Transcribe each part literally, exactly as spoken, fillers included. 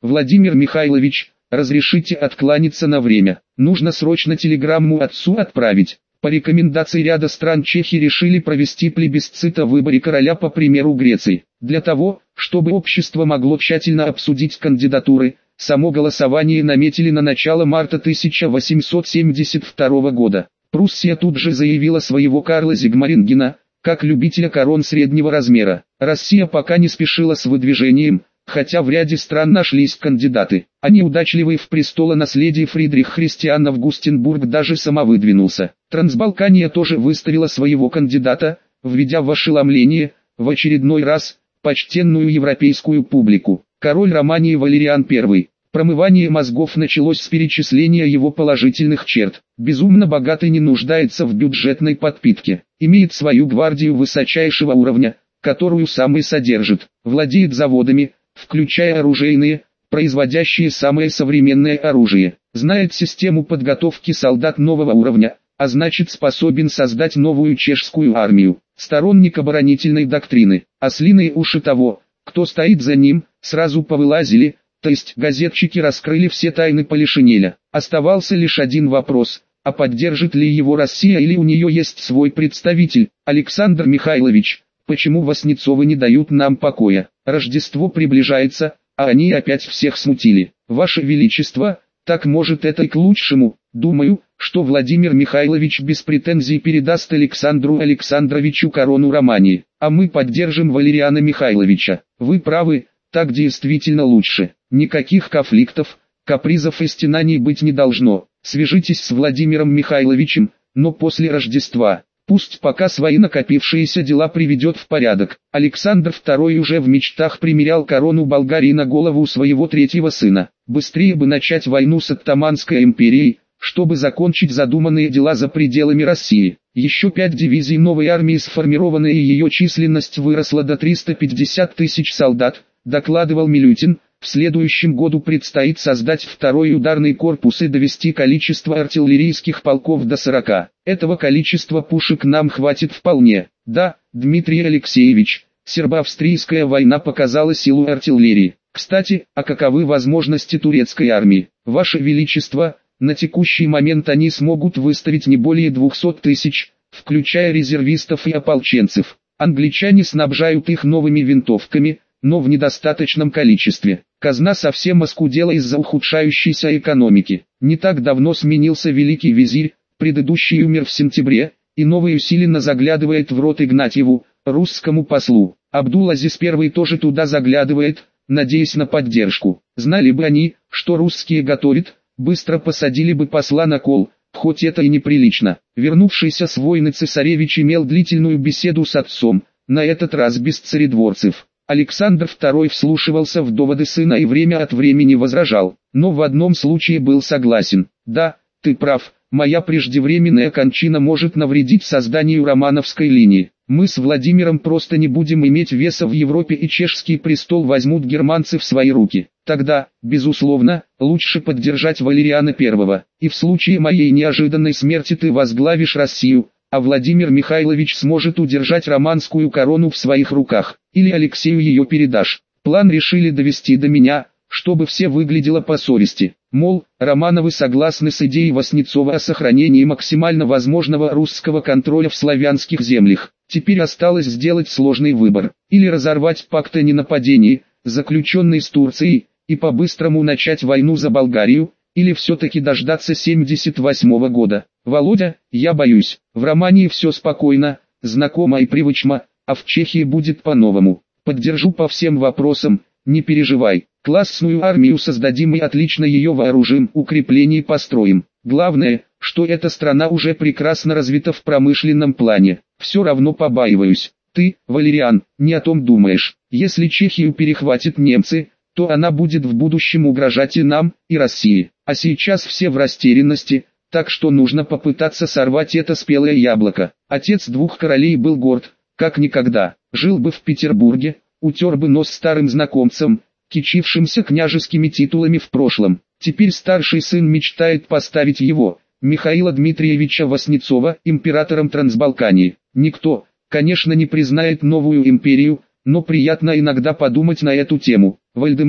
Владимир Михайлович, разрешите откланяться на время. Нужно срочно телеграмму отцу отправить. По рекомендации ряда стран чехи решили провести плебисцит о выборе короля по примеру Греции. Для того, чтобы общество могло тщательно обсудить кандидатуры, само голосование наметили на начало марта тысяча восемьсот семьдесят второго года. Пруссия тут же заявила своего Карла Зигмарингена, как любителя корон среднего размера. Россия пока не спешила с выдвижением, хотя в ряде стран нашлись кандидаты. А неудачливый в престолонаследии Фридрих Христиан Августенбург даже самовыдвинулся. Трансбалкания тоже выставила своего кандидата, введя в ошеломление, в очередной раз, почтенную европейскую публику. Король Романии Валериан I. Промывание мозгов началось с перечисления его положительных черт. Безумно богатый, не нуждается в бюджетной подпитке. Имеет свою гвардию высочайшего уровня, которую сам и содержит. Владеет заводами, включая оружейные, производящие самое современное оружие. Знает систему подготовки солдат нового уровня, а значит способен создать новую чешскую армию. Сторонник оборонительной доктрины. Ослиные уши того, кто стоит за ним, сразу повылазили, то есть газетчики раскрыли все тайны Полишинеля. Оставался лишь один вопрос: а поддержит ли его Россия или у нее есть свой представитель? Александр Михайлович, почему Васнецовы не дают нам покоя? Рождество приближается, а они опять всех смутили. Ваше Величество, так может это и к лучшему. Думаю, что Владимир Михайлович без претензий передаст Александру Александровичу корону Романии, а мы поддержим Валериана Михайловича. Вы правы, так действительно лучше. Никаких конфликтов, капризов и стенаний быть не должно. Свяжитесь с Владимиром Михайловичем, но после Рождества. Пусть пока свои накопившиеся дела приведет в порядок. Александр второй уже в мечтах примерял корону Болгарии на голову своего третьего сына. Быстрее бы начать войну с Оттоманской империей, чтобы закончить задуманные дела за пределами России. Еще пять дивизий новой армии сформированы, и ее численность выросла до триста пятьдесят тысяч солдат, докладывал Милютин. В следующем году предстоит создать второй ударный корпус и довести количество артиллерийских полков до сорока. Этого количества пушек нам хватит вполне. Да, Дмитрий Алексеевич, сербо-австрийская война показала силу артиллерии. Кстати, а каковы возможности турецкой армии? Ваше Величество, на текущий момент они смогут выставить не более двухсот тысяч, включая резервистов и ополченцев. Англичане снабжают их новыми винтовками, но в недостаточном количестве. Казна совсем оскудела из-за ухудшающейся экономики. Не так давно сменился великий визирь, предыдущий умер в сентябре, и новый усиленно заглядывает в рот Игнатьеву, русскому послу. Абдул-Азиз I тоже туда заглядывает, надеясь на поддержку. Знали бы они, что русские готовят, быстро посадили бы посла на кол, хоть это и неприлично. Вернувшийся с войны цесаревич имел длительную беседу с отцом, на этот раз без царедворцев. Александр второй вслушивался в доводы сына и время от времени возражал, но в одном случае был согласен. Да, ты прав, моя преждевременная кончина может навредить созданию романовской линии. Мы с Владимиром просто не будем иметь веса в Европе, и чешский престол возьмут германцы в свои руки. Тогда, безусловно, лучше поддержать Валериана Первого, и в случае моей неожиданной смерти ты возглавишь Россию, а Владимир Михайлович сможет удержать романскую корону в своих руках, или Алексею ее передашь. План решили довести до меня, чтобы все выглядело по совести. Мол, Романовы согласны с идеей Васнецова о сохранении максимально возможного русского контроля в славянских землях. Теперь осталось сделать сложный выбор: или разорвать пакт о ненападении, заключенный с Турцией, и по-быстрому начать войну за Болгарию, или все-таки дождаться семьдесят восьмого года. Володя, я боюсь, в Романии все спокойно, знакомо и привычно, а в Чехии будет по-новому. Поддержу по всем вопросам, не переживай. Классную армию создадим и отлично ее вооружим, укреплений построим. Главное, что эта страна уже прекрасно развита в промышленном плане. Все равно побаиваюсь. Ты, Валериан, не о том думаешь. Если Чехию перехватят немцы, то она будет в будущем угрожать и нам, и России. А сейчас все в растерянности, так что нужно попытаться сорвать это спелое яблоко. Отец двух королей был горд, как никогда. Жил бы в Петербурге, утер бы нос старым знакомцам, кичившимся княжескими титулами в прошлом. Теперь старший сын мечтает поставить его, Михаила Дмитриевича Васнецова, императором Трансбалкании. Никто, конечно, не признает новую империю, но приятно иногда подумать на эту тему. Вальдемар,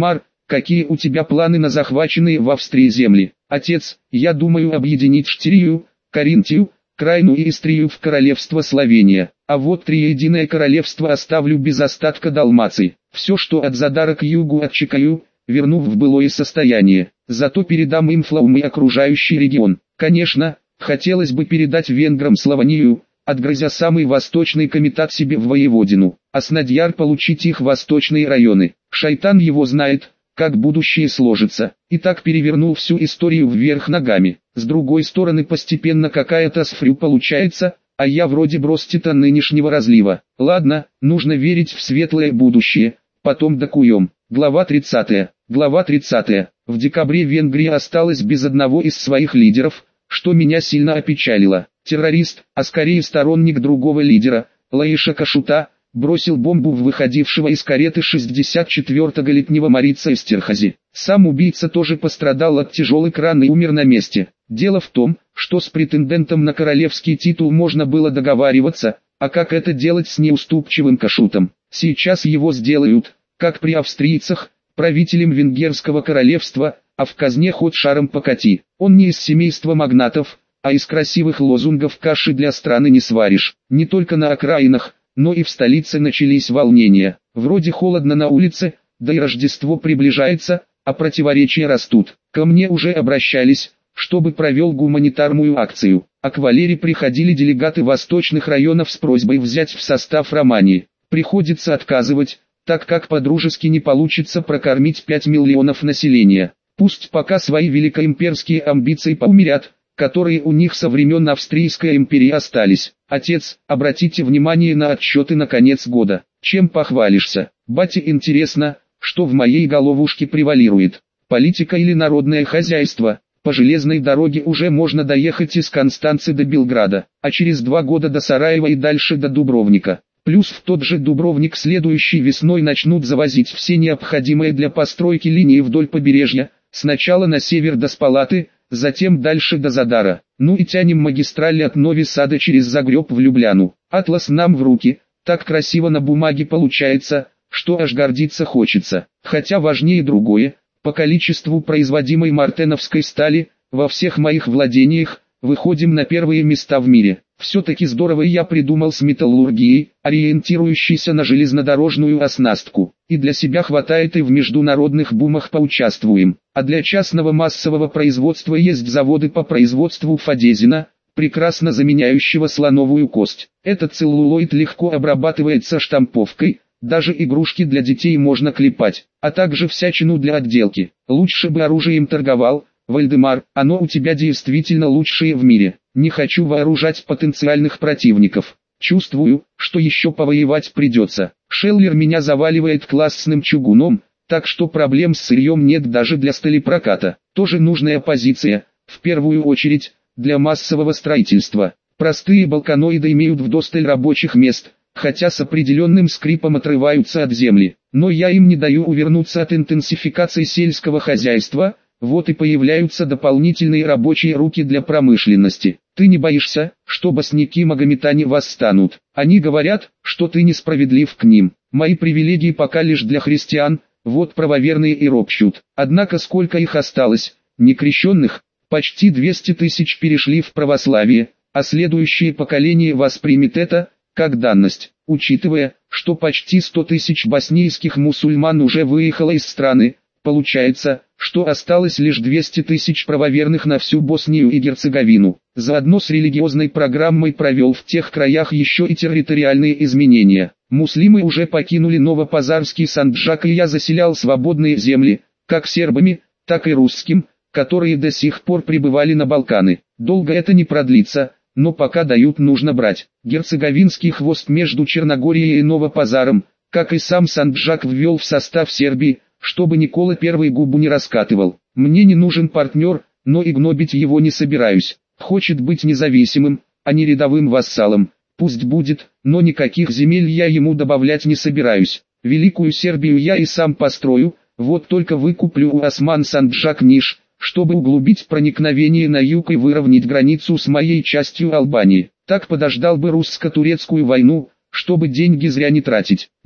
какие у тебя планы на захваченные в Австрии земли? Отец, я думаю объединить Штирию, Каринтию, Крайну и Истрию в королевство Словения, а вот триединое королевство оставлю без остатка Далмации. Все, что от Задара к югу отчекаю, верну в былое состояние, зато передам им Флаум и окружающий регион. Конечно, хотелось бы передать венграм Славонию, отгрызя самый восточный комитат себе в воеводину, а с Надьяр получить их восточные районы. Шайтан его знает, как будущее сложится, и так перевернул всю историю вверх ногами. С другой стороны постепенно какая-то сфрю получается, а я вроде бростита нынешнего разлива. Ладно, нужно верить в светлое будущее, потом докуем. Глава тридцатая. Глава тридцатая. В декабре Венгрия осталась без одного из своих лидеров, что меня сильно опечалило. Террорист, а скорее сторонник другого лидера, Лаиша Кашута, бросил бомбу в выходившего из кареты шестьдесят четвёртого летнего Марица Эстерхази. Сам убийца тоже пострадал от тяжелой раны и умер на месте. Дело в том, что с претендентом на королевский титул можно было договариваться, а как это делать с неуступчивым Кашутом? Сейчас его сделают, как при австрийцах, правителем венгерского королевства, а в казне ход шаром покати. Он не из семейства магнатов, а из красивых лозунгов каши для страны не сваришь. Не только на окраинах, но и в столице начались волнения. Вроде холодно на улице, да и Рождество приближается, а противоречия растут. Ко мне уже обращались, чтобы провел гуманитарную акцию. А к Валере приходили делегаты восточных районов с просьбой взять в состав Романии. Приходится отказывать, так как по-дружески не получится прокормить пять миллионов населения. Пусть пока свои великоимперские амбиции поумерят, которые у них со времен Австрийской империи остались. Отец, обратите внимание на отчеты на конец года. Чем похвалишься? Бате интересно, что в моей головушке превалирует. Политика или народное хозяйство? По железной дороге уже можно доехать из Констанцы до Белграда, а через два года до Сараева и дальше до Дубровника. Плюс в тот же Дубровник следующей весной начнут завозить все необходимые для постройки линии вдоль побережья, сначала на север до Спалаты, затем дальше до Задара. Ну и тянем магистраль от Нови Сада через Загреб в Любляну. Атлас нам в руки, так красиво на бумаге получается, что аж гордиться хочется. Хотя важнее другое, по количеству производимой мартеновской стали, во всех моих владениях, выходим на первые места в мире. Все-таки здорово я придумал с металлургией, ориентирующейся на железнодорожную оснастку. И для себя хватает и в международных бумах поучаствуем. А для частного массового производства есть заводы по производству фадезина, прекрасно заменяющего слоновую кость. Этот целлулоид легко обрабатывается штамповкой, даже игрушки для детей можно клепать, а также всячину для отделки. Лучше бы оружием торговал, Вальдемар, оно у тебя действительно лучшее в мире. Не хочу вооружать потенциальных противников. Чувствую, что еще повоевать придется. Шеллер меня заваливает классным чугуном, так что проблем с сырьем нет даже для сталепроката. Тоже нужная позиция, в первую очередь, для массового строительства. Простые балканоиды имеют вдосталь рабочих мест, хотя с определенным скрипом отрываются от земли. Но я им не даю увернуться от интенсификации сельского хозяйства. Вот и появляются дополнительные рабочие руки для промышленности. Ты не боишься, что босняки-магометане восстанут? Они говорят, что ты несправедлив к ним. Мои привилегии пока лишь для христиан, вот правоверные и ропщут. Однако сколько их осталось, некрещенных? Почти двести тысяч перешли в православие, а следующее поколение воспримет это, как данность. Учитывая, что почти сто тысяч боснийских мусульман уже выехало из страны, получается, что осталось лишь двести тысяч правоверных на всю Боснию и Герцеговину. Заодно с религиозной программой провел в тех краях еще и территориальные изменения. Муслимы уже покинули Новопазарский Санджак, и я заселял свободные земли, как сербами, так и русским, которые до сих пор прибывали на Балканы. Долго это не продлится, но пока дают, нужно брать. Герцеговинский хвост между Черногорией и Новопазаром, как и сам Санджак, ввел в состав Сербии, чтобы Никола Первый губу не раскатывал. Мне не нужен партнер, но и гнобить его не собираюсь. Хочет быть независимым, а не рядовым вассалом. Пусть будет, но никаких земель я ему добавлять не собираюсь. Великую Сербию я и сам построю, вот только выкуплю у Осман Санджак Ниш, чтобы углубить проникновение на юг и выровнять границу с моей частью Албании. Так подождал бы русско-турецкую войну, чтобы деньги зря не тратить. Нет,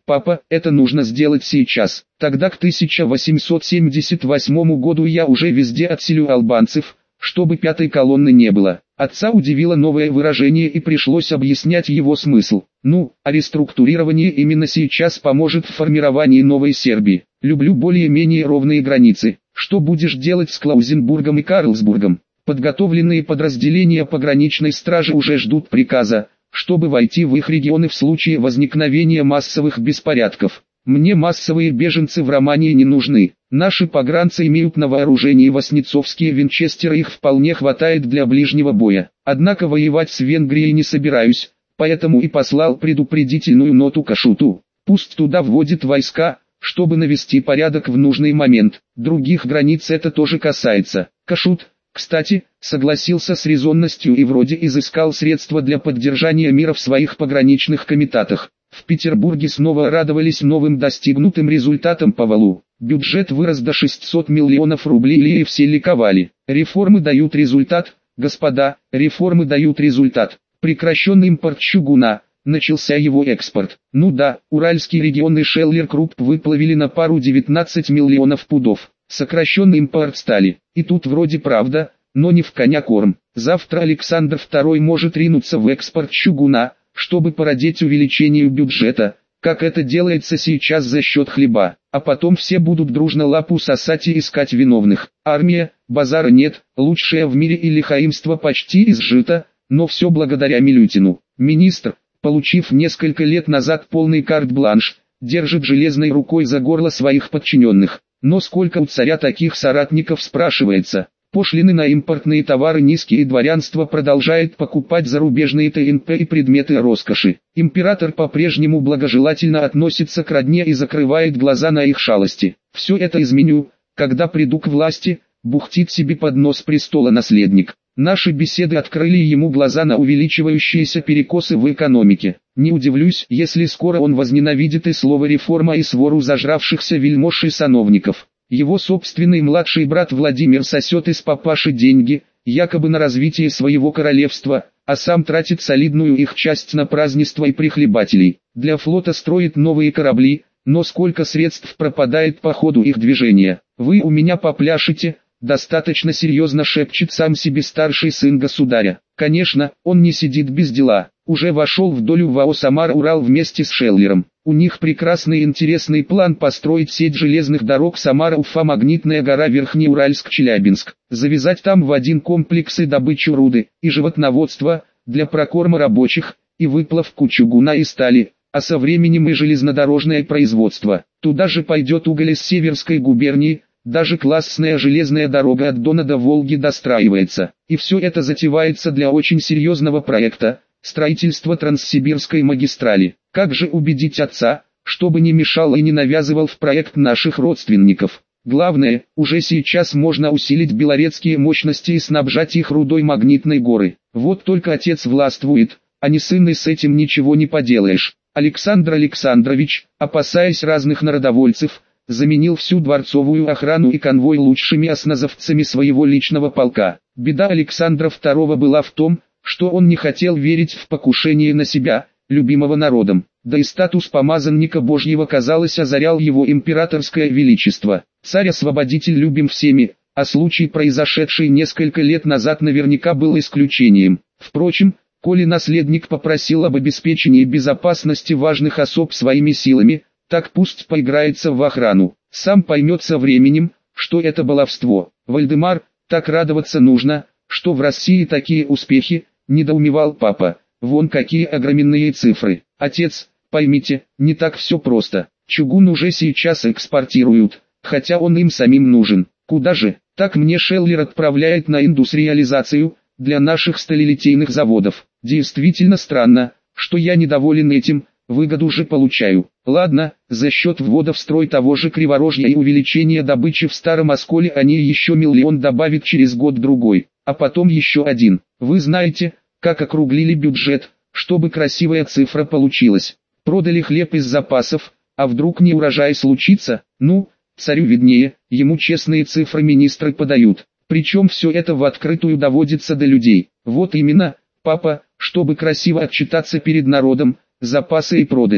Папа, это нужно сделать сейчас. Тогда к тысяча восемьсот семьдесят восьмому году я уже везде отселю албанцев, чтобы пятой колонны не было. Отца удивило новое выражение и пришлось объяснять его смысл. Ну, а реструктурирование именно сейчас поможет в формировании новой Сербии. Люблю более-менее ровные границы. Что будешь делать с Клаузенбургом и Карлсбургом? Подготовленные подразделения пограничной стражи уже ждут приказа, чтобы войти в их регионы в случае возникновения массовых беспорядков. Мне массовые беженцы в Романии не нужны. Наши погранцы имеют на вооружении воснецовские винчестеры, их вполне хватает для ближнего боя. Однако воевать с Венгрией не собираюсь, поэтому и послал предупредительную ноту Кашуту. Пусть туда вводит войска, чтобы навести порядок в нужный момент. Других границ это тоже касается. Кашут, кстати, согласился с резонностью и вроде изыскал средства для поддержания мира в своих пограничных комитетах. В Петербурге снова радовались новым достигнутым результатам по валу. Бюджет вырос до шестисот миллионов рублей и все ликовали. Реформы дают результат, господа, реформы дают результат. Прекращен импорт чугуна, начался его экспорт. Ну да, уральские регионы Шеллер Крупп выплавили на пару девятнадцать миллионов пудов. Сокращен импорт стали. И тут вроде правда, но не в коня корм. Завтра Александр второй может ринуться в экспорт чугуна, чтобы породить увеличению бюджета, как это делается сейчас за счет хлеба. А потом все будут дружно лапу сосать и искать виновных. Армия, базара нет, лучшее в мире и лихаимство почти изжито, но все благодаря Милютину. Министр, получив несколько лет назад полный карт-бланш, держит железной рукой за горло своих подчиненных. Но сколько у царя таких соратников, спрашивается. Пошлины на импортные товары низкие, и дворянство продолжает покупать зарубежные ТНП и предметы роскоши. Император по-прежнему благожелательно относится к родне и закрывает глаза на их шалости. Все это изменю, когда приду к власти, бухтит себе под нос престола наследник. Наши беседы открыли ему глаза на увеличивающиеся перекосы в экономике. Не удивлюсь, если скоро он возненавидит и слово реформа, и свору зажравшихся вельмож и сановников. Его собственный младший брат Владимир сосет из папаши деньги, якобы на развитие своего королевства, а сам тратит солидную их часть на празднества и прихлебателей. Для флота строит новые корабли, но сколько средств пропадает по ходу их движения. Вы у меня попляшете, достаточно серьезно шепчет сам себе старший сын государя. Конечно, он не сидит без дела, уже вошел в долю ВАО «Самара-Урал» вместе с Шеллером. У них прекрасный и интересный план построить сеть железных дорог Самара-Уфа, Магнитная гора, Верхнеуральск-Челябинск, завязать там в один комплекс и добычу руды, и животноводство, для прокорма рабочих, и выплавку чугуна и стали, а со временем и железнодорожное производство. Туда же пойдет уголь из Северской губернии, даже классная железная дорога от Дона до Волги достраивается. И все это затевается для очень серьезного проекта – строительства Транссибирской магистрали. Как же убедить отца, чтобы не мешал и не навязывал в проект наших родственников? Главное, уже сейчас можно усилить белорецкие мощности и снабжать их рудой Магнитной горы. Вот только отец властвует, а не сын, и с этим ничего не поделаешь. Александр Александрович, опасаясь разных народовольцев, заменил всю дворцовую охрану и конвой лучшими осназовцами своего личного полка. Беда Александра второго была в том, что он не хотел верить в покушение на себя, любимого народом. Да и статус помазанника Божьего, казалось, озарял его императорское величество. Царь-освободитель любим всеми, а случай, произошедший несколько лет назад, наверняка был исключением. Впрочем, коли наследник попросил об обеспечении безопасности важных особ своими силами, так пусть поиграется в охрану. Сам поймет со временем, что это баловство. Вальдемар, так радоваться нужно, что в России такие успехи, недоумевал папа. Вон какие огроменные цифры. Отец, поймите, не так все просто. Чугун уже сейчас экспортируют, хотя он им самим нужен. Куда же? Так мне Шеллер отправляет на индустриализацию, для наших сталелитейных заводов. Действительно странно, что я недоволен этим, выгоду же получаю. Ладно, за счет ввода в строй того же Криворожья и увеличения добычи в Старом Осколе они еще миллион добавят через год-другой, а потом еще один. Вы знаете, как округлили бюджет, чтобы красивая цифра получилась. Продали хлеб из запасов, а вдруг не урожай случится? Ну, царю виднее, ему честные цифры министры подают. Причем все это в открытую доводится до людей. Вот именно, папа, чтобы красиво отчитаться перед народом, запасы и продали.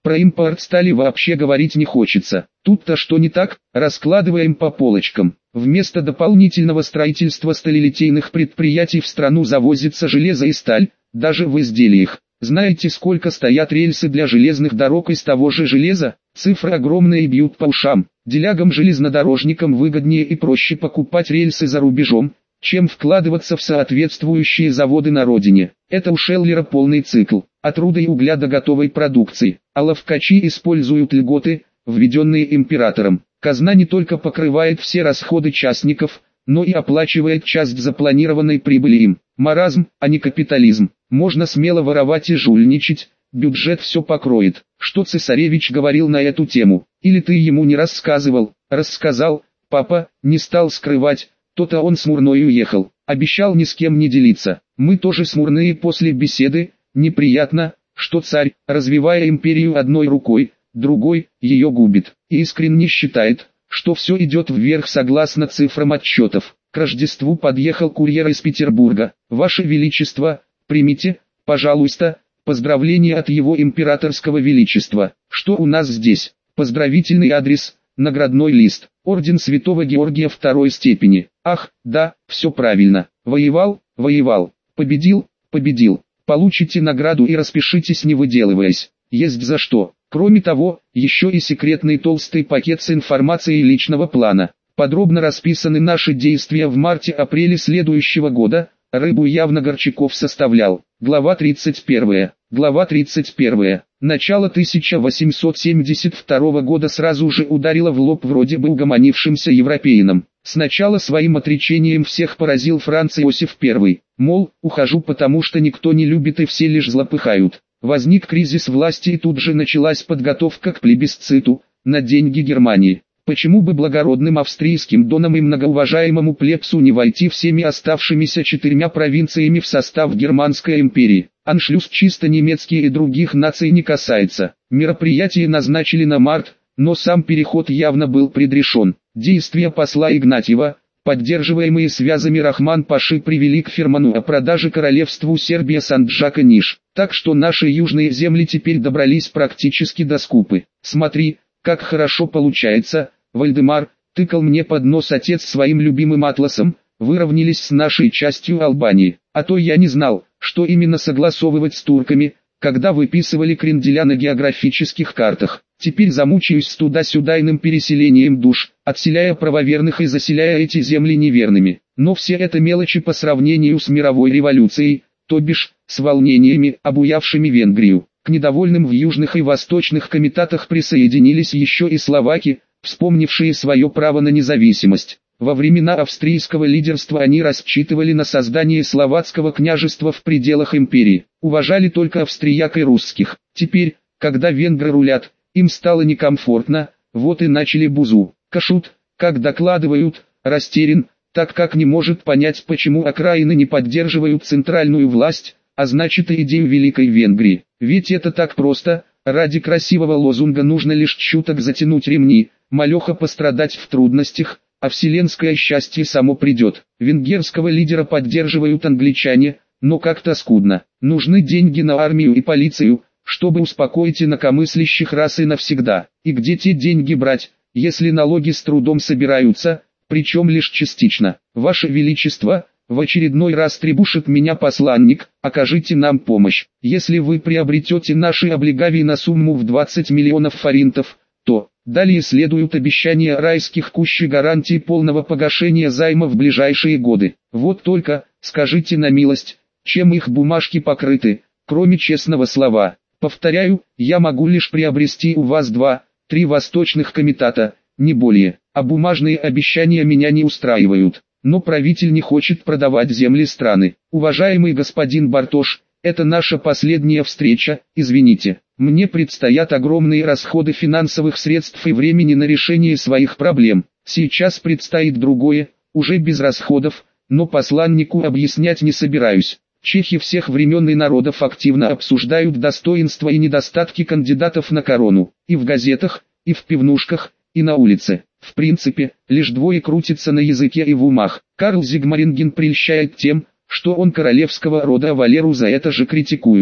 Про импорт стали вообще говорить не хочется. Тут-то что не так, раскладываем по полочкам. Вместо дополнительного строительства сталелитейных предприятий в страну завозится железо и сталь, даже в изделиях. Знаете, сколько стоят рельсы для железных дорог из того же железа? Цифры огромные и бьют по ушам. Делягам-железнодорожникам выгоднее и проще покупать рельсы за рубежом, чем вкладываться в соответствующие заводы на родине. Это у Шеллера полный цикл, от руда и угля до готовой продукции. А ловкачи используют льготы, введенные императором. Казна не только покрывает все расходы частников, но и оплачивает часть запланированной прибыли им. Маразм, а не капитализм. Можно смело воровать и жульничать, бюджет все покроет. Что цесаревич говорил на эту тему? Или ты ему не рассказывал? Рассказал, папа, не стал скрывать, то-то он смурной уехал. Обещал ни с кем не делиться. Мы тоже смурные после беседы. Неприятно, что царь, развивая империю одной рукой, другой, ее губит. И искренне считает, что все идет вверх согласно цифрам отчетов. К Рождеству подъехал курьер из Петербурга. Ваше Величество, примите, пожалуйста, поздравления от его императорского величества. Что у нас здесь? Поздравительный адрес, наградной лист, орден Святого Георгия второй степени. Ах, да, все правильно. Воевал, воевал, победил, победил. Получите награду и распишитесь, не выделываясь. Есть за что. Кроме того, еще и секретный толстый пакет с информацией личного плана. Подробно расписаны наши действия в марте-апреле следующего года. Рыбу явно Горчаков составлял. Глава тридцать первая. Глава тридцать первая. Начало тысяча восемьсот семьдесят второго года сразу же ударило в лоб вроде бы угомонившимся европеянам. Сначала своим отречением всех поразил Франц Иосиф Первый. Мол, ухожу, потому что никто не любит и все лишь злопыхают. Возник кризис власти и тут же началась подготовка к плебисциту на деньги Германии. Почему бы благородным австрийским донам и многоуважаемому плебсу не войти всеми оставшимися четырьмя провинциями в состав Германской империи? Аншлюс чисто немецкий и других наций не касается. Мероприятие назначили на март, но сам переход явно был предрешен. Действия посла Игнатьева, поддерживаемые связями Рахман-Паши, привели к ферману о продаже королевству Сербия Санджака-Ниш. Так что наши южные земли теперь добрались практически до Скупы. Смотри, как хорошо получается, Вальдемар, тыкал мне под нос отец своим любимым атласом, выровнялись с нашей частью Албании. А то я не знал, что именно согласовывать с турками, когда выписывали кренделя на географических картах. Теперь замучаюсь с туда-сюдайным переселением душ, отселяя правоверных и заселяя эти земли неверными. Но все это мелочи по сравнению с мировой революцией, то бишь, с волнениями, обуявшими Венгрию. К недовольным в южных и восточных комитатах присоединились еще и словаки, вспомнившие свое право на независимость. Во времена австрийского лидерства они рассчитывали на создание словацкого княжества в пределах империи, уважали только австрияк и русских. Теперь, когда венгры рулят, им стало некомфортно, вот и начали бузу. Кашут, как докладывают, растерян, так как не может понять, почему окраины не поддерживают центральную власть, а значит и идею Великой Венгрии. Ведь это так просто, ради красивого лозунга нужно лишь чуток затянуть ремни, малеха пострадать в трудностях, а вселенское счастье само придет. Венгерского лидера поддерживают англичане, но как-то скудно. Нужны деньги на армию и полицию, чтобы успокоить инакомыслящих раз и навсегда. И где те деньги брать, если налоги с трудом собираются, причем лишь частично? Ваше Величество, в очередной раз требушит меня посланник, окажите нам помощь. Если вы приобретете наши облигавии на сумму в двадцать миллионов форинтов, то... Далее следуют обещания райских кущ и гарантии полного погашения займа в ближайшие годы. Вот только, скажите на милость, чем их бумажки покрыты, кроме честного слова. Повторяю, я могу лишь приобрести у вас два, три восточных комитата, не более, а бумажные обещания меня не устраивают. Но правитель не хочет продавать земли страны. Уважаемый господин Бартош, это наша последняя встреча, извините. Мне предстоят огромные расходы финансовых средств и времени на решение своих проблем. Сейчас предстоит другое, уже без расходов, но посланнику объяснять не собираюсь. Чехи всех времен и народов активно обсуждают достоинства и недостатки кандидатов на корону. И в газетах, и в пивнушках, и на улице. В принципе, лишь двое крутятся на языке и в умах. Карл Зигмаринген прельщает тем, что он королевского рода, а Валеру за это же критикуют.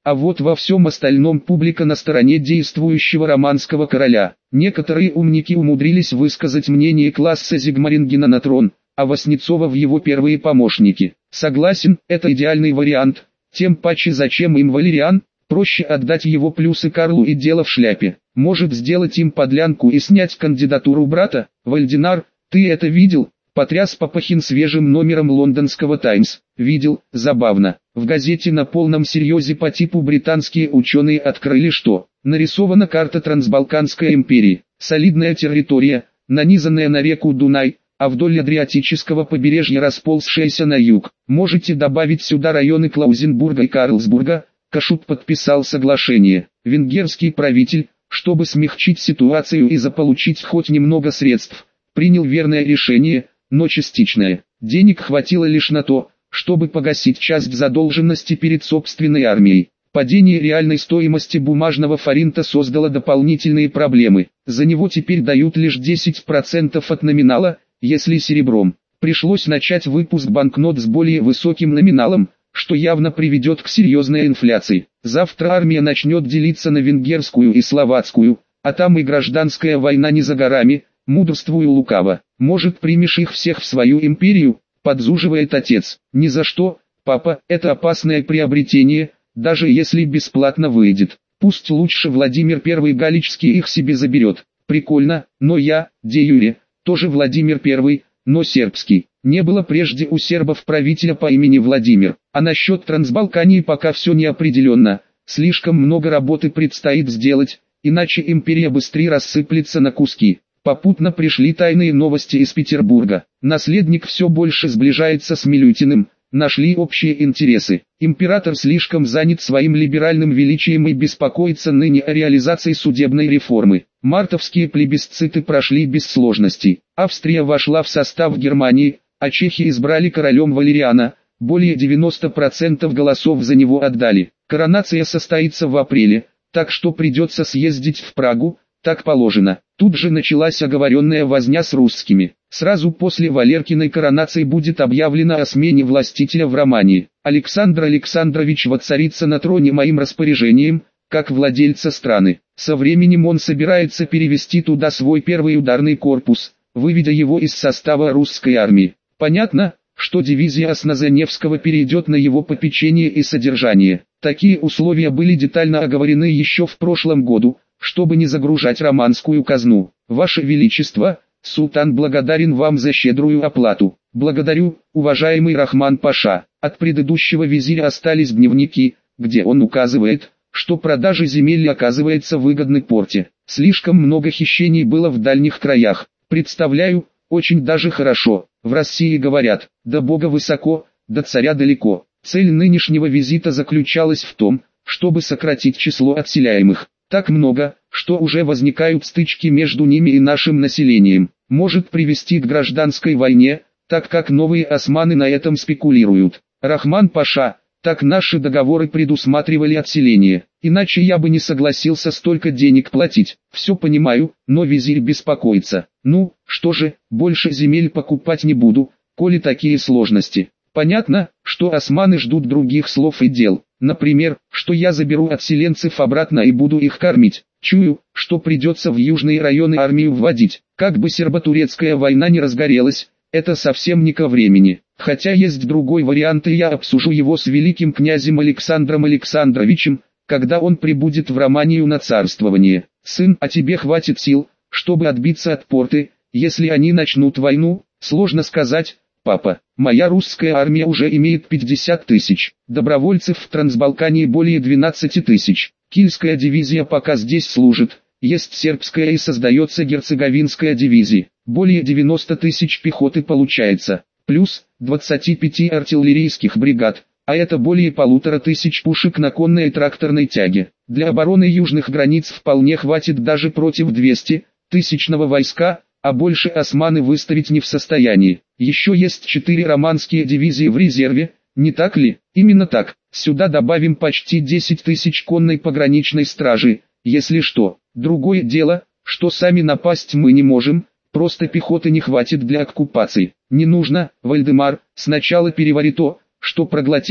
А вот во всем остальном публика на стороне действующего романского короля. Некоторые умники умудрились высказать мнение класса Зигмарингена на трон, а Васнецова в его первые помощники. Согласен, это идеальный вариант, тем паче зачем им Валериан, проще отдать его плюсы Карлу и дело в шляпе. Может сделать им подлянку и снять кандидатуру брата? Вальденар, ты это видел? Потряс Папахин свежим номером лондонского «Таймс». Видел, забавно. В газете на полном серьезе по типу британские ученые открыли, что нарисована карта Трансбалканской империи. Солидная территория, нанизанная на реку Дунай, а вдоль Адриатического побережья расползшаяся на юг. Можете добавить сюда районы Клаузенбурга и Карлсбурга. Кашуб подписал соглашение. Венгерский правитель, чтобы смягчить ситуацию и заполучить хоть немного средств, принял верное решение, но частичное. Денег хватило лишь на то, чтобы погасить часть задолженности перед собственной армией. Падение реальной стоимости бумажного форинта создало дополнительные проблемы. За него теперь дают лишь десять процентов от номинала, если серебром. Пришлось начать выпуск банкнот с более высоким номиналом, что явно приведет к серьезной инфляции. Завтра армия начнет делиться на венгерскую и словацкую, а там и гражданская война не за горами. Мудрствую лукаво. Может, примешь их всех в свою империю? Подзуживает отец. Ни за что, папа, это опасное приобретение, даже если бесплатно выйдет. Пусть лучше Владимир Первый Галичский их себе заберет. Прикольно, но я, де юре, тоже Владимир Первый, но сербский. Не было прежде у сербов правителя по имени Владимир. А насчет Трансбалкании пока все неопределенно. Слишком много работы предстоит сделать, иначе империя быстрее рассыплется на куски. Попутно пришли тайные новости из Петербурга. Наследник все больше сближается с Милютиным, нашли общие интересы. Император слишком занят своим либеральным величием и беспокоится ныне о реализации судебной реформы. Мартовские плебисциты прошли без сложностей. Австрия вошла в состав Германии, а чехи избрали королем Валериана. Более девяноста процентов голосов за него отдали. Коронация состоится в апреле, так что придется съездить в Прагу. Так положено. Тут же началась оговоренная возня с русскими. Сразу после Валеркиной коронации будет объявлено о смене властителя в Романии. Александр Александрович воцарится на троне моим распоряжением, как владельца страны. Со временем он собирается перевести туда свой первый ударный корпус, выведя его из состава русской армии. Понятно, что дивизия Осназеневского перейдет на его попечение и содержание. Такие условия были детально оговорены еще в прошлом году, чтобы не загружать романскую казну. Ваше Величество, султан благодарен вам за щедрую оплату. Благодарю, уважаемый Рахман-паша. От предыдущего визиря остались дневники, где он указывает, что продажа земель оказывается выгодной порте. Слишком много хищений было в дальних краях. Представляю, очень даже хорошо. В России говорят, до Бога высоко, до царя далеко. Цель нынешнего визита заключалась в том, чтобы сократить число отселяемых. Так много, что уже возникают стычки между ними и нашим населением. Может привести к гражданской войне, так как новые османы на этом спекулируют. Рахман-паша, так наши договоры предусматривали отселение. Иначе я бы не согласился столько денег платить. Все понимаю, но визирь беспокоится. Ну, что же, больше земель покупать не буду, коли такие сложности. Понятно, что османы ждут других слов и дел. Например, что я заберу отселенцев обратно и буду их кормить. Чую, что придется в южные районы армию вводить. Как бы сербо-турецкая война не разгорелась, это совсем не ко времени. Хотя есть другой вариант, и я обсужу его с великим князем Александром Александровичем, когда он прибудет в Романию на царствование. Сын, а тебе хватит сил, чтобы отбиться от порты, если они начнут войну? Сложно сказать, папа. Моя русская армия уже имеет пятьдесят тысяч. Добровольцев в Трансбалкании более двенадцати тысяч. Кильская дивизия пока здесь служит. Есть сербская и создается герцеговинская дивизия. Более девяноста тысяч пехоты получается. Плюс двадцать пять артиллерийских бригад. А это более полутора тысяч пушек на конной и тракторной тяге. Для обороны южных границ вполне хватит даже против двухтысячного войска, а больше османы выставить не в состоянии. Еще есть четыре романские дивизии в резерве, не так ли? Именно так. Сюда добавим почти десять тысяч конной пограничной стражи, если что. Другое дело, что сами напасть мы не можем, просто пехоты не хватит для оккупации. Не нужно, Вальдемар, сначала перевари то, что проглотил,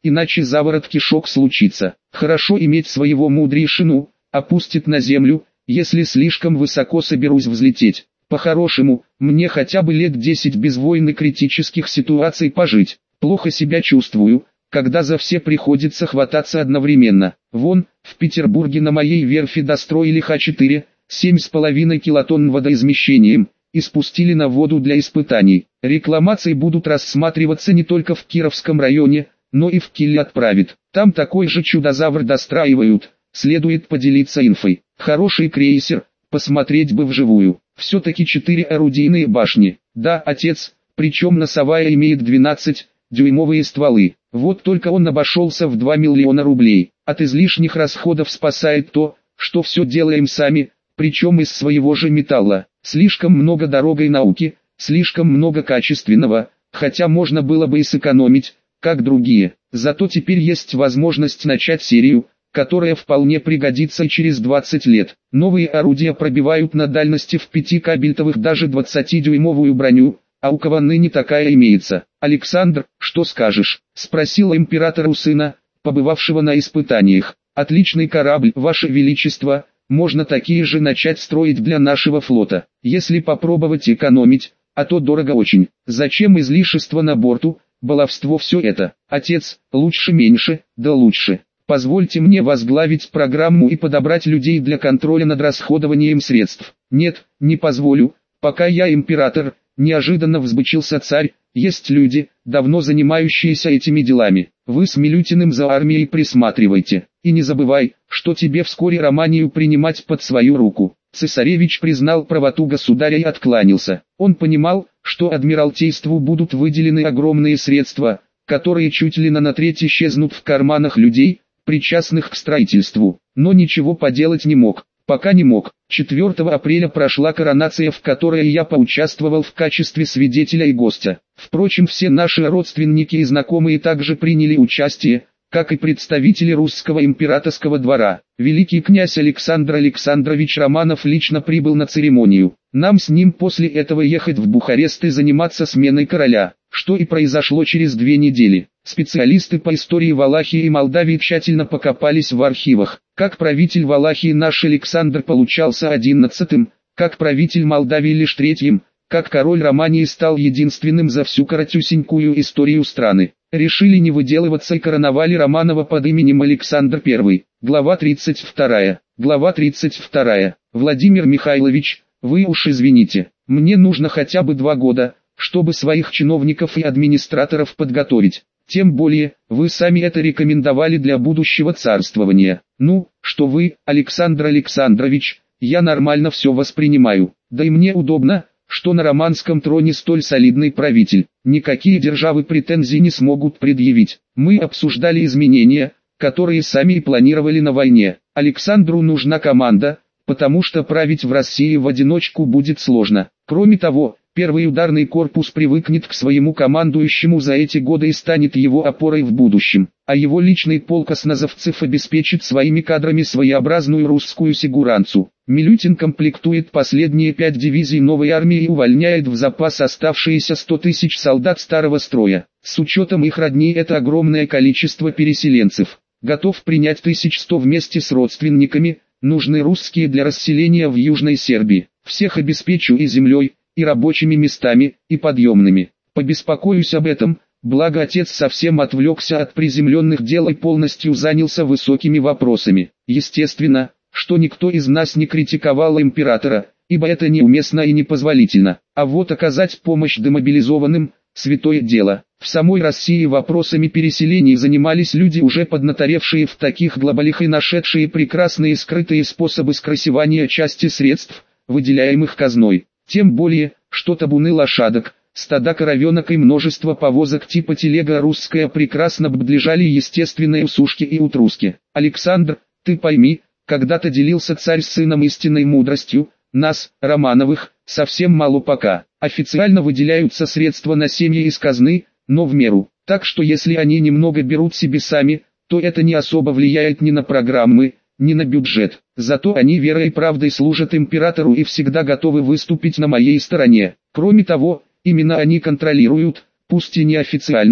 иначе заворот кишок случится. Хорошо иметь своего мудрейшину, опустит на землю, если слишком высоко соберусь взлететь. По-хорошему, мне хотя бы лет десять без войн и критических ситуаций пожить. Плохо себя чувствую, когда за все приходится хвататься одновременно. Вон, в Петербурге на моей верфи достроили Х четыре, семь с половиной килотонн водоизмещением, и спустили на воду для испытаний. Рекламации будут рассматриваться не только в Кировском районе, но и в Киле отправят. Там такой же чудозавр достраивают, следует поделиться инфой. Хороший крейсер, посмотреть бы вживую. Все-таки четыре орудийные башни. Да, отец, причем носовая имеет двенадцатидюймовые стволы. Вот только он обошелся в два миллиона рублей. От излишних расходов спасает то, что все делаем сами, причем из своего же металла. Слишком много дорогой науки, слишком много качественного, хотя можно было бы и сэкономить, как другие. Зато теперь есть возможность начать серию, которая вполне пригодится и через двадцать лет. Новые орудия пробивают на дальности в пяти кабельтовых даже двадцатидюймовую броню, а у кого ныне такая имеется. «Александр, что скажешь?» – спросил император у сына, побывавшего на испытаниях. «Отличный корабль, Ваше Величество, можно такие же начать строить для нашего флота, если попробовать экономить, а то дорого очень. Зачем излишество на борту, баловство все это? Отец, лучше меньше, да лучше. Позвольте мне возглавить программу и подобрать людей для контроля над расходованием средств». «Нет, не позволю, пока я император», неожиданно взбычился царь. «Есть люди, давно занимающиеся этими делами. Вы с Милютиным за армией присматривайте. И не забывай, что тебе вскоре Романию принимать под свою руку». Цесаревич признал правоту государя и откланялся. Он понимал, что адмиралтейству будут выделены огромные средства, которые чуть ли на треть исчезнут в карманах людей, причастных к строительству. Но ничего поделать не мог. Пока не мог. четвёртого апреля прошла коронация, в которой я поучаствовал в качестве свидетеля и гостя. Впрочем, все наши родственники и знакомые также приняли участие, как и представители русского императорского двора. Великий князь Александр Александрович Романов лично прибыл на церемонию. Нам с ним после этого ехать в Бухарест и заниматься сменой короля, что и произошло через две недели. Специалисты по истории Валахии и Молдавии тщательно покопались в архивах. Как правитель Валахии наш Александр получался одиннадцатым, как правитель Молдавии лишь третьим, как король Романии стал единственным за всю коротюсенькую историю страны. Решили не выделываться и короновали Романова под именем Александр Первый. Глава тридцать вторая. Глава тридцать вторая. Владимир Михайлович, вы уж извините, мне нужно хотя бы два года, чтобы своих чиновников и администраторов подготовить. Тем более, вы сами это рекомендовали для будущего царствования. Ну, что вы, Александр Александрович, я нормально все воспринимаю. Да и мне удобно, что на романском троне столь солидный правитель. Никакие державы претензий не смогут предъявить. Мы обсуждали изменения, которые сами и планировали на войне. Александру нужна команда, потому что править в России в одиночку будет сложно. Кроме того, первый ударный корпус привыкнет к своему командующему за эти годы и станет его опорой в будущем, а его личный полк осназовцев обеспечит своими кадрами своеобразную русскую сигуранцу. Милютин комплектует последние пять дивизий новой армии и увольняет в запас оставшиеся сто тысяч солдат старого строя. С учетом их родни это огромное количество переселенцев. Готов принять тысяч сто вместе с родственниками, нужны русские для расселения в Южной Сербии. Всех обеспечу и землей, и рабочими местами, и подъемными. Побеспокоюсь об этом, благо отец совсем отвлекся от приземленных дел и полностью занялся высокими вопросами. Естественно, что никто из нас не критиковал императора, ибо это неуместно и непозволительно. А вот оказать помощь демобилизованным – святое дело. В самой России вопросами переселений занимались люди, уже поднаторевшие в таких глобалях и нашедшие прекрасные скрытые способы скрасивания части средств, выделяемых казной. Тем более, что табуны лошадок, стада коровенок и множество повозок типа телега русская прекрасно подлежали естественной усушке и утруске. Александр, ты пойми, когда-то делился царь с сыном истинной мудростью, нас, Романовых, совсем мало пока. Официально выделяются средства на семьи из казны, но в меру. Так что если они немного берут себе сами, то это не особо влияет ни на программы, ни на бюджет. Зато они верой и правдой служат императору и всегда готовы выступить на моей стороне. Кроме того, именно они контролируют, пусть и неофициально,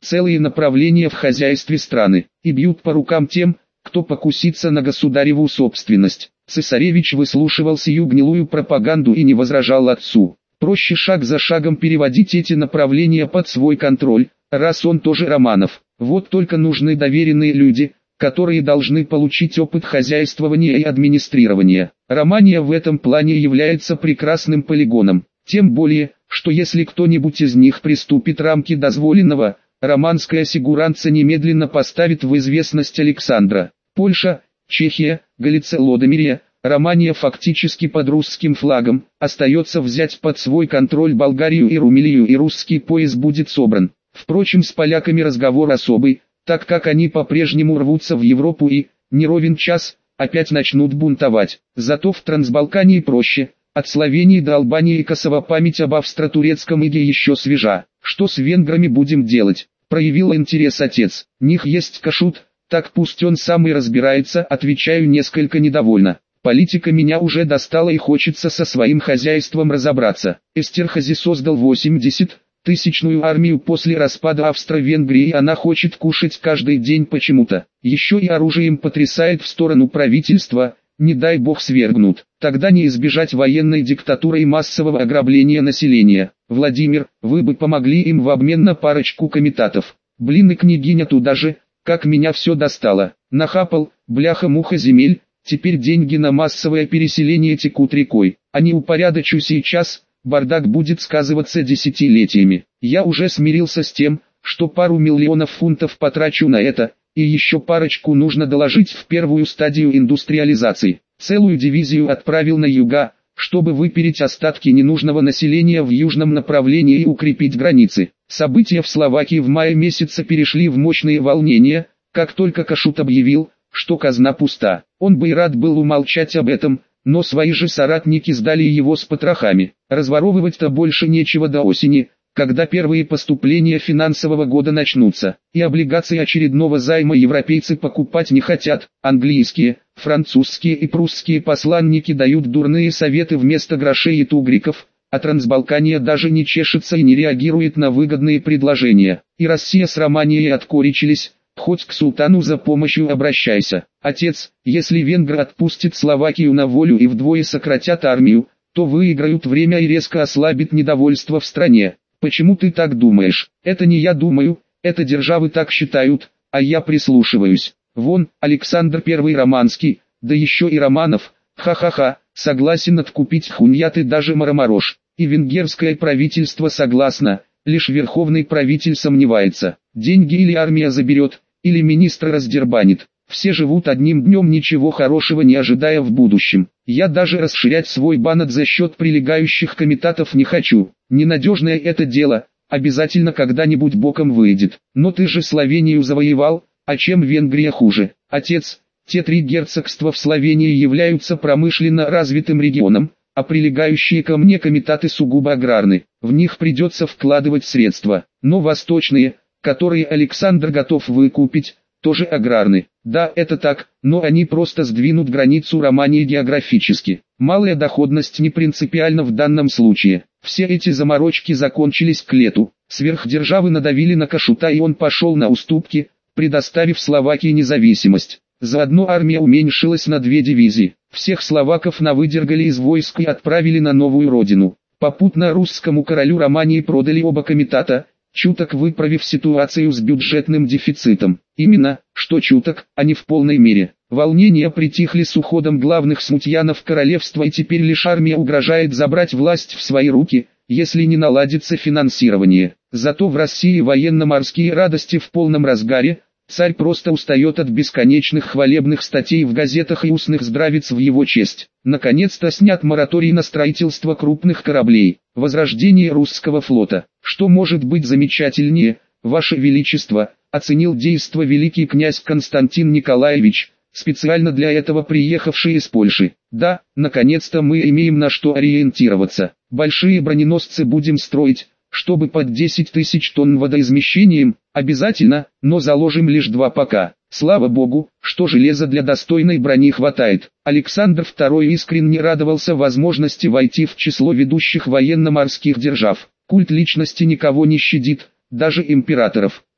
целые направления в хозяйстве страны, и бьют по рукам тем, кто покусится на государеву собственность. Цесаревич выслушивал сию гнилую пропаганду и не возражал отцу. Проще шаг за шагом переводить эти направления под свой контроль, раз он тоже Романов. Вот только нужны доверенные люди, которые должны получить опыт хозяйствования и администрирования. Романия в этом плане является прекрасным полигоном. Тем более, что если кто-нибудь из них приступит рамки дозволенного, романская сигуранца немедленно поставит в известность Александра. Польша, Чехия, Галиция, Лодомерия, Романия фактически под русским флагом, остается взять под свой контроль Болгарию и Румелию, и русский пояс будет собран. Впрочем, с поляками разговор особый, так как они по-прежнему рвутся в Европу и, не ровен час, опять начнут бунтовать. Зато в Трансбалкании проще, от Словении до Албании и Косово память об австро-турецком иге еще свежа. Что с венграми будем делать? Проявил интерес отец. Них есть Кашут, так пусть он сам и разбирается, отвечаю несколько недовольно. Политика меня уже достала и хочется со своим хозяйством разобраться. Эстерхази создал восьмидесятитысячную армию после распада Австро-Венгрии, и она хочет кушать каждый день почему-то. Еще и оружием потрясает в сторону правительства, не дай бог свергнут. Тогда не избежать военной диктатуры и массового ограбления населения. Владимир, вы бы помогли им в обмен на парочку комитатов. Блин, и княгиня туда же, как меня все достало. Нахапал, бляха-муха земель. Теперь деньги на массовое переселение текут рекой. А не упорядочу сейчас, бардак будет сказываться десятилетиями. Я уже смирился с тем, что пару миллионов фунтов потрачу на это, и еще парочку нужно доложить в первую стадию индустриализации. Целую дивизию отправил на юга, чтобы выпереть остатки ненужного населения в южном направлении и укрепить границы. События в Словакии в мае месяце перешли в мощные волнения, как только Кашут объявил, что казна пуста. Он бы и рад был умолчать об этом, но свои же соратники сдали его с потрохами. Разворовывать-то больше нечего до осени, когда первые поступления финансового года начнутся, и облигации очередного займа европейцы покупать не хотят. Английские, французские и прусские посланники дают дурные советы вместо грошей и тугриков, а Трансбалкания даже не чешется и не реагирует на выгодные предложения. И Россия с Романией откоричились. Хоть к султану за помощью обращайся. Отец, если венгры отпустят Словакию на волю и вдвое сократят армию, то выиграют время и резко ослабит недовольство в стране. Почему ты так думаешь? Это не я думаю, это державы так считают, а я прислушиваюсь. Вон, Александр Первый Романский, да еще и Романов, ха-ха-ха, согласен откупить Хуньят и даже Марамарош. И венгерское правительство согласно. Лишь верховный правитель сомневается. Деньги или армия заберет, или министр раздербанит. Все живут одним днем, ничего хорошего не ожидая в будущем. Я даже расширять свой банат за счет прилегающих комитатов не хочу. Ненадежное это дело, обязательно когда-нибудь боком выйдет. Но ты же Словению завоевал, а чем Венгрия хуже? Отец, те три герцогства в Словении являются промышленно развитым регионом, а прилегающие ко мне комитаты сугубо аграрны. В них придется вкладывать средства, но восточные, которые Александр готов выкупить, тоже аграрны. Да, это так, но они просто сдвинут границу Романии географически. Малая доходность не принципиальна в данном случае. Все эти заморочки закончились к лету. Сверхдержавы надавили на Кашута, и он пошел на уступки, предоставив Словакии независимость. Заодно армия уменьшилась на две дивизии. Всех словаков навыдергали из войск и отправили на новую родину. Попутно русскому королю Романии продали оба комитата, чуток выправив ситуацию с бюджетным дефицитом. Именно, что чуток, а не в полной мере. Волнения притихли с уходом главных смутьянов королевства, и теперь лишь армия угрожает забрать власть в свои руки, если не наладится финансирование. Зато в России военно-морские радости в полном разгаре. Царь просто устает от бесконечных хвалебных статей в газетах и устных здравиц в его честь. Наконец-то снят мораторий на строительство крупных кораблей. Возрождение русского флота. Что может быть замечательнее, Ваше Величество, оценил действо великий князь Константин Николаевич, специально для этого приехавший из Польши. Да, наконец-то мы имеем на что ориентироваться. Большие броненосцы будем строить, чтобы под десять тысяч тонн водоизмещением, обязательно, но заложим лишь два пока. Слава богу, что железа для достойной брони хватает. Александр Второй искренне радовался возможности войти в число ведущих военно-морских держав. Культ личности никого не щадит, даже императоров.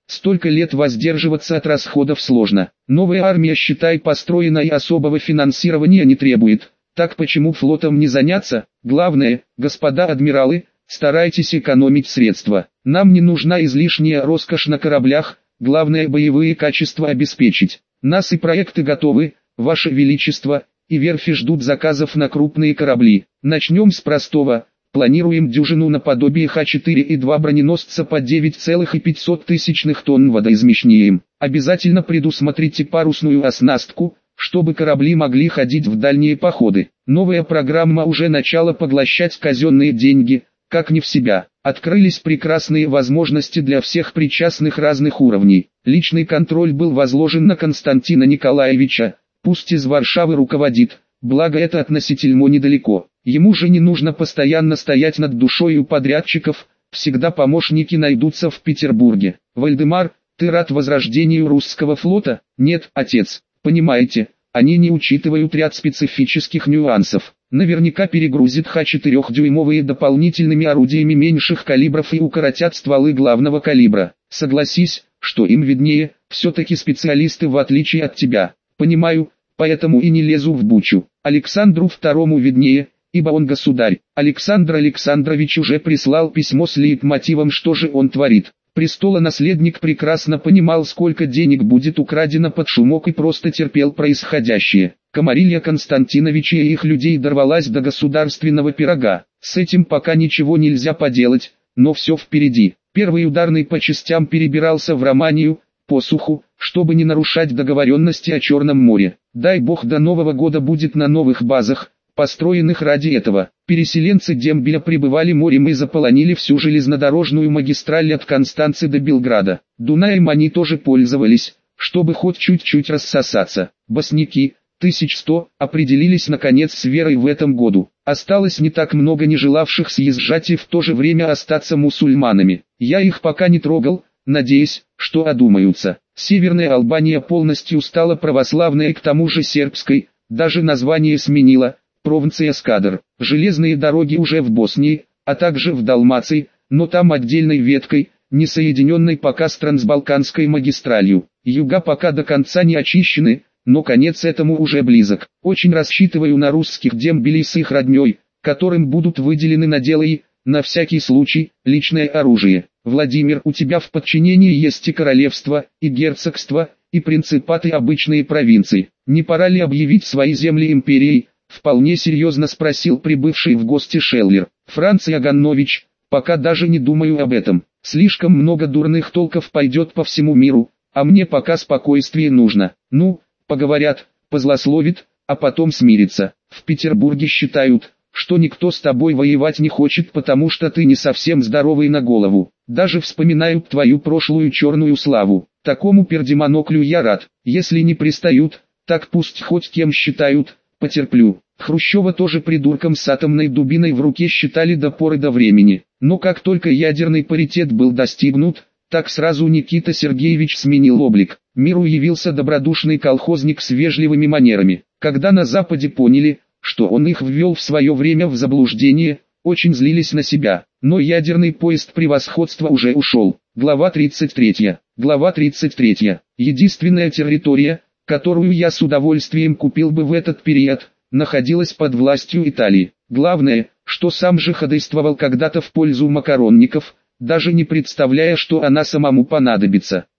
Столько лет воздерживаться от расходов сложно. Новая армия, считай, построена и особого финансирования не требует. Так почему флотом не заняться? Главное, господа адмиралы, старайтесь экономить средства. Нам не нужна излишняя роскошь на кораблях, главное боевые качества обеспечить. Нас и проекты готовы, Ваше Величество, и верфи ждут заказов на крупные корабли. Начнем с простого. Планируем дюжину наподобие Х четыре и два броненосца по девять целых пятьсот тысячных тонн водоизмещением. Обязательно предусмотрите парусную оснастку, чтобы корабли могли ходить в дальние походы. Новая программа уже начала поглощать казенные деньги, как не в себя. Открылись прекрасные возможности для всех причастных разных уровней. Личный контроль был возложен на Константина Николаевича, пусть из Варшавы руководит, благо это относительно недалеко. Ему же не нужно постоянно стоять над душой у подрядчиков, всегда помощники найдутся в Петербурге. Вальдемар, ты рад возрождению русского флота? Нет, отец, понимаете, они не учитывают ряд специфических нюансов. Наверняка перегрузит Х четырёхдюймовые дополнительными орудиями меньших калибров и укоротят стволы главного калибра. Согласись, что им виднее, все-таки специалисты в отличие от тебя. Понимаю, поэтому и не лезу в бучу. Александру второму виднее, ибо он государь. Александр Александрович уже прислал письмо с лейтмотивом, что же он творит. Престолонаследник прекрасно понимал, сколько денег будет украдено под шумок, и просто терпел происходящее. Комарилья Константиновича и их людей дорвалась до государственного пирога. С этим пока ничего нельзя поделать, но все впереди. Первый ударный по частям перебирался в Романию, по суху, чтобы не нарушать договоренности о Черном море. Дай бог до Нового года будет на новых базах, построенных ради этого. Переселенцы дембеля прибывали морем и заполонили всю железнодорожную магистраль от Констанцы до Белграда. Дунаем они тоже пользовались, чтобы хоть чуть-чуть рассосаться. Босняки, тысяч сто, определились наконец с верой в этом году. Осталось не так много не желавших съезжать и в то же время остаться мусульманами. Я их пока не трогал, надеясь, что одумаются. Северная Албания полностью стала православной и к тому же сербской, даже название сменила. Провинция Скадр. Железные дороги уже в Боснии, а также в Далмации, но там отдельной веткой, не соединенной пока с трансбалканской магистралью. Юга пока до конца не очищены, но конец этому уже близок. Очень рассчитываю на русских дембелей с их родней, которым будут выделены наделы и, на всякий случай, личное оружие. Владимир, у тебя в подчинении есть и королевство, и герцогство, и принципаты, обычные провинции. Не пора ли объявить свои земли империей? Вполне серьезно спросил прибывший в гости Шеллер. Франц Иоганнович, пока даже не думаю об этом. Слишком много дурных толков пойдет по всему миру, а мне пока спокойствие нужно. Ну, поговорят, позлословит, а потом смирится. В Петербурге считают, что никто с тобой воевать не хочет, потому что ты не совсем здоровый на голову. Даже вспоминают твою прошлую черную славу. Такому пердемоноклю я рад. Если не пристают, так пусть хоть кем считают, потерплю. Хрущева тоже придурком с атомной дубиной в руке считали до поры до времени. Но как только ядерный паритет был достигнут, так сразу Никита Сергеевич сменил облик. Миру явился добродушный колхозник с вежливыми манерами. Когда на Западе поняли, что он их ввел в свое время в заблуждение, очень злились на себя. Но ядерный поезд превосходства уже ушел. Глава тридцать третья. Глава тридцать третья. Единственная территория, которую я с удовольствием купил бы в этот период, находилась под властью Италии. Главное, что сам же ходействовал когда-то в пользу макаронников, даже не представляя, что она самому понадобится.